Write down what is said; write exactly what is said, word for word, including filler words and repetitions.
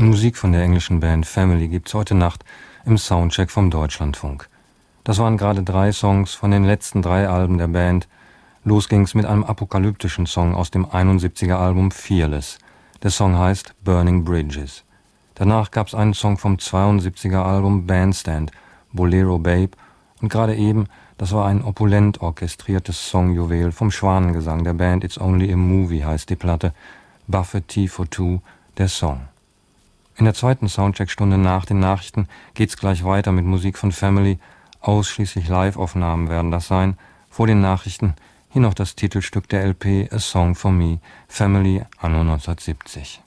Musik von der englischen Band Family gibt's heute Nacht im Soundcheck vom Deutschlandfunk. Das waren gerade drei Songs von den letzten drei Alben der Band. Los ging's mit einem apokalyptischen Song aus dem einundsiebziger Album Fearless. Der Song heißt Burning Bridges. Danach gab's einen Song vom zweiundsiebziger Album Bandstand, Bolero Babe, und gerade eben, das war ein opulent orchestriertes Songjuwel vom Schwanengesang der Band It's Only a Movie heißt die Platte, Buffett T for Two, der Song. In der zweiten Soundcheck-Stunde nach den Nachrichten geht's gleich weiter mit Musik von Family. Ausschließlich Live-Aufnahmen werden das sein. Vor den Nachrichten hier noch das Titelstück der L P A Song for Me, Family anno neunzehnhundertsiebzig.